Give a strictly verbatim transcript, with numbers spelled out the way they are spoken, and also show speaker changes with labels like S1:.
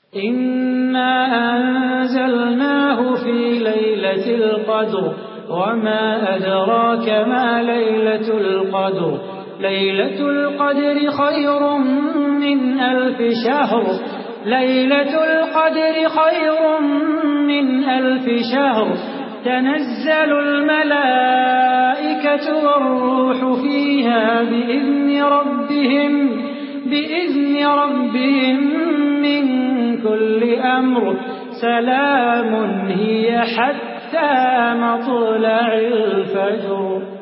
S1: إنا أنزلناه في ليلة القدر وما أدراك ما ليلة القدر ليلة القدر خير من ألف شهر ليلة القدر خير من ألف شهر تنزل الملائكة والروح فيها بإذن ربهم بإذن ربهم من كل أمر سلام هي حتى مطلع الفجر.